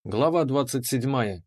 Глава 27.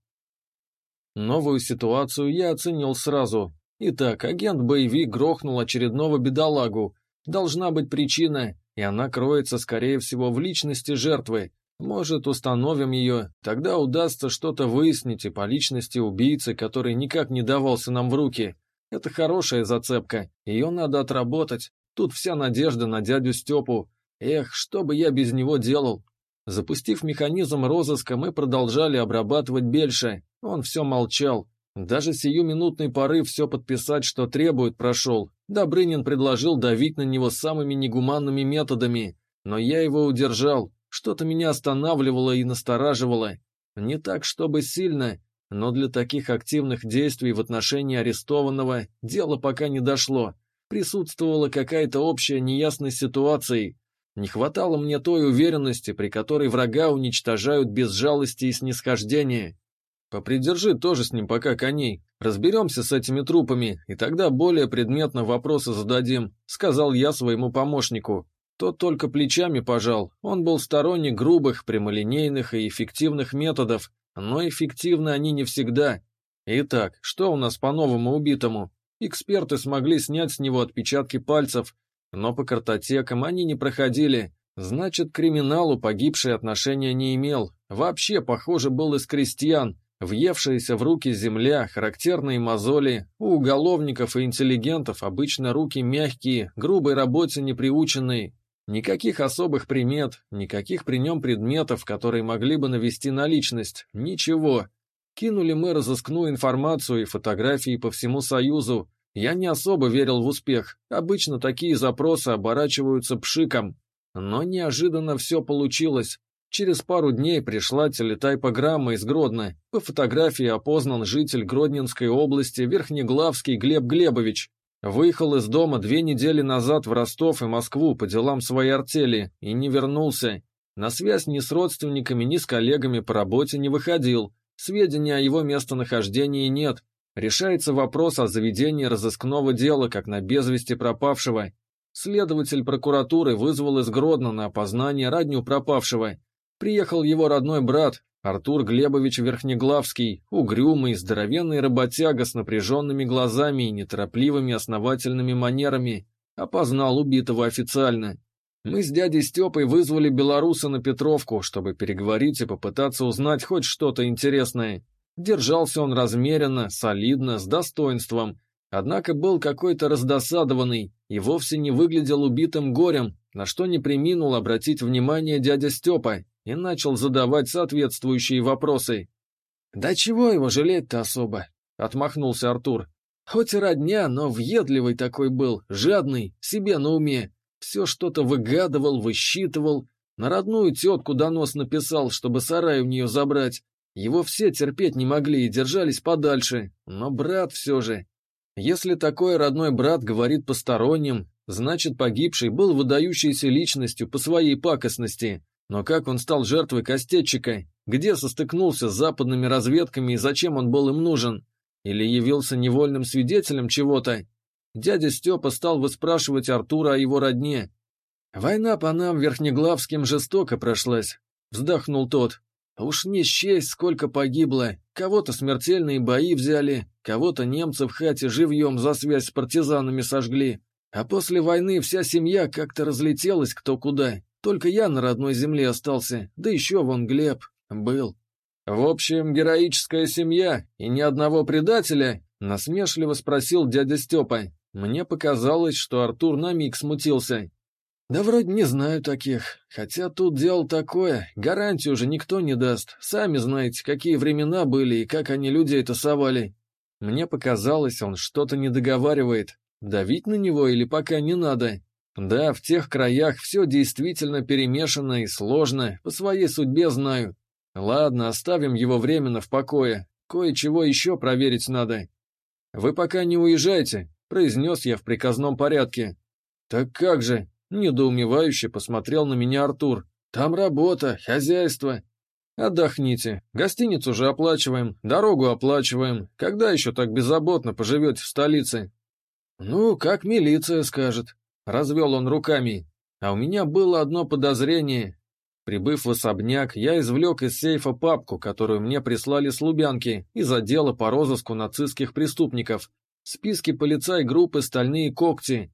Новую ситуацию я оценил сразу. Итак, агент-боевик грохнул очередного бедолагу. Должна быть причина, и она кроется, скорее всего, в личности жертвы. Может, установим ее, тогда удастся что-то выяснить и по личности убийцы, который никак не давался нам в руки. Это хорошая зацепка, ее надо отработать. Тут вся надежда на дядю Степу. Эх, что бы я без него делал? Запустив механизм розыска, мы продолжали обрабатывать Бельша. Он все молчал. Даже сиюминутный порыв все подписать, что требует, прошел. Добрынин предложил давить на него самыми негуманными методами. Но я его удержал. Что-то меня останавливало и настораживало. Не так, чтобы сильно, но для таких активных действий в отношении арестованного дело пока не дошло. Присутствовала какая-то общая неясность ситуации. Не хватало мне той уверенности, при которой врага уничтожают без жалости и снисхождения. Попридержи тоже с ним пока коней. Разберемся с этими трупами, и тогда более предметно вопросы зададим, сказал я своему помощнику. Тот только плечами пожал. Он был сторонник грубых, прямолинейных и эффективных методов, но эффективны они не всегда. Итак, что у нас по новому убитому? Эксперты смогли снять с него отпечатки пальцев, но по картотекам они не проходили. Значит, к криминалу погибший отношения не имел. Вообще, похоже, был из крестьян. Въевшаяся в руки земля, характерные мозоли. У уголовников и интеллигентов обычно руки мягкие, грубой работе не приученные. Никаких особых примет, никаких при нем предметов, которые могли бы навести на личность. Ничего. Кинули мы разыскную информацию и фотографии по всему Союзу. Я не особо верил в успех. Обычно такие запросы оборачиваются пшиком. Но неожиданно все получилось. Через пару дней пришла телетайпограмма из Гродно. По фотографии опознан житель Гродненской области Верхнеглавский Глеб Глебович. Выехал из дома 2 недели назад в Ростов и Москву по делам своей артели и не вернулся. На связь ни с родственниками, ни с коллегами по работе не выходил. Сведений о его местонахождении нет. Решается вопрос о заведении разыскного дела, как на без вести пропавшего. Следователь прокуратуры вызвал из Гродно на опознание родню пропавшего. Приехал его родной брат, Артур Глебович Верхнеглавский, угрюмый, здоровенный работяга с напряженными глазами и неторопливыми основательными манерами. Опознал убитого официально. Мы с дядей Степой вызвали белоруса на Петровку, чтобы переговорить и попытаться узнать хоть что-то интересное. Держался он размеренно, солидно, с достоинством, однако был какой-то раздосадованный и вовсе не выглядел убитым горем, на что не преминул обратить внимание дядя Степа и начал задавать соответствующие вопросы. «Да чего его жалеть-то особо?» — отмахнулся Артур. «Хоть и родня, но въедливый такой был, жадный, себе на уме. Все что-то выгадывал, высчитывал. На родную тетку донос написал, чтобы сарай у нее забрать. Его все терпеть не могли и держались подальше, но брат все же. Если такой родной брат говорит посторонним, значит погибший был выдающейся личностью по своей пакостности. Но как он стал жертвой кастетчика? Где состыкнулся с западными разведками и зачем он был им нужен? Или явился невольным свидетелем чего-то? Дядя Степа стал выспрашивать Артура о его родне. «Война по нам Верхнеглавским жестоко прошлась», — вздохнул тот. «Уж не счесть, сколько погибло. Кого-то смертельные бои взяли, кого-то немцы в хате живьем за связь с партизанами сожгли. А после войны вся семья как-то разлетелась кто куда. Только я на родной земле остался, да еще вон Глеб был». «В общем, героическая семья и ни одного предателя?» — насмешливо спросил дядя Степа. Мне показалось, что Артур на миг смутился. «Да вроде не знаю таких. Хотя тут дело такое, гарантию же никто не даст. Сами знаете, какие времена были и как они людей тасовали». Мне показалось, он что-то не договаривает. Давить на него или пока не надо? Да, в тех краях все действительно перемешано и сложно, по своей судьбе знаю. Ладно, оставим его временно в покое. Кое-чего еще проверить надо. «Вы пока не уезжайте», — произнес я в приказном порядке. «Так как же?» — недоумевающе посмотрел на меня Артур. «Там работа, хозяйство». «Отдохните. Гостиницу же оплачиваем, дорогу оплачиваем. Когда еще так беззаботно поживете в столице?» «Ну, как милиция скажет», — развел он руками. А у меня было одно подозрение. Прибыв в особняк, я извлек из сейфа папку, которую мне прислали с Лубянки, из отдела по розыску нацистских преступников. Списки полицай-группы «Стальные когти»,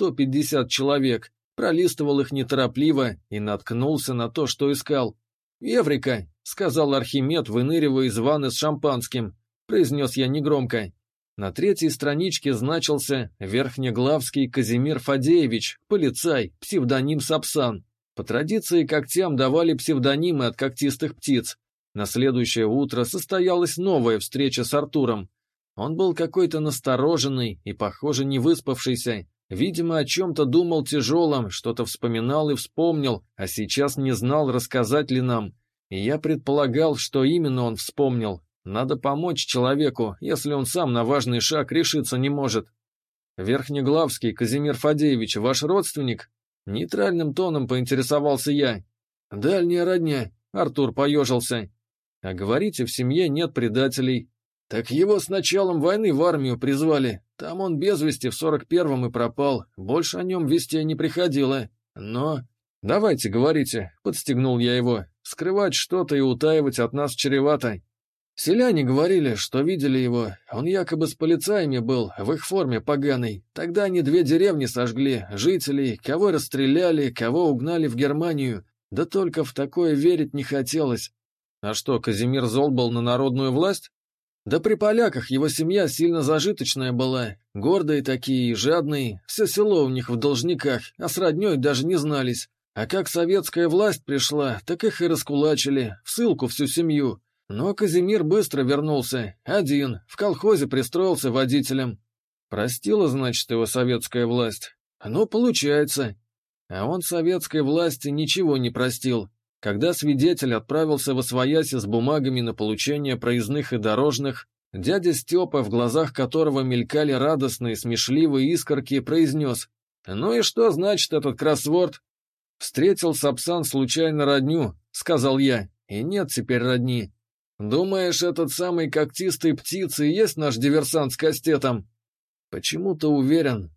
150 человек. Пролистывал их неторопливо и наткнулся на то, что искал. «Эврика!» — сказал Архимед, выныривая из ванны с шампанским. Произнес я негромко. На 3-й страничке значился Верхнеглавский Казимир Фадеевич, полицай, псевдоним Сапсан. По традиции когтям давали псевдонимы от когтистых птиц. На следующее утро состоялась новая встреча с Артуром. Он был какой-то настороженный и, похоже, не выспавшийся. Видимо, о чем-то думал тяжелом, что-то вспоминал и вспомнил, а сейчас не знал, рассказать ли нам. И я предполагал, что именно он вспомнил. Надо помочь человеку, если он сам на важный шаг решиться не может. «Верхнеглавский Казимир Фадеевич, ваш родственник?» Нейтральным тоном поинтересовался я. «Дальняя родня», — Артур поежился. «А говорите, в семье нет предателей». «Так его с началом войны в армию призвали. Там он без вести в 41-м и пропал. Больше о нем вестей не приходило. Но...» «Давайте, говорите», — подстегнул я его. «Скрывать что-то и утаивать от нас чревато». Селяне говорили, что видели его. Он якобы с полицаями был, в их форме поганой. Тогда они 2 деревни сожгли, жителей, кого расстреляли, кого угнали в Германию. Да только в такое верить не хотелось. А что, Казимир зол был на народную власть? Да при поляках его семья сильно зажиточная была. Гордые такие, жадные, все село у них в должниках, а с родней даже не знались. А как советская власть пришла, так их и раскулачили, в ссылку всю семью. Но Казимир быстро вернулся, один, в колхозе пристроился водителем. Простила, значит, его советская власть? Ну, получается. А он советской власти ничего не простил. Когда свидетель отправился восвояси с бумагами на получение проездных и дорожных, дядя Степа, в глазах которого мелькали радостные, смешливые искорки, произнес: «Ну и что значит этот кроссворд?» «Встретил Сапсан случайно родню», — сказал я, — «и нет теперь родни». «Думаешь, этот самый когтистый птица и есть наш диверсант с кастетом?» «Почему-то уверен.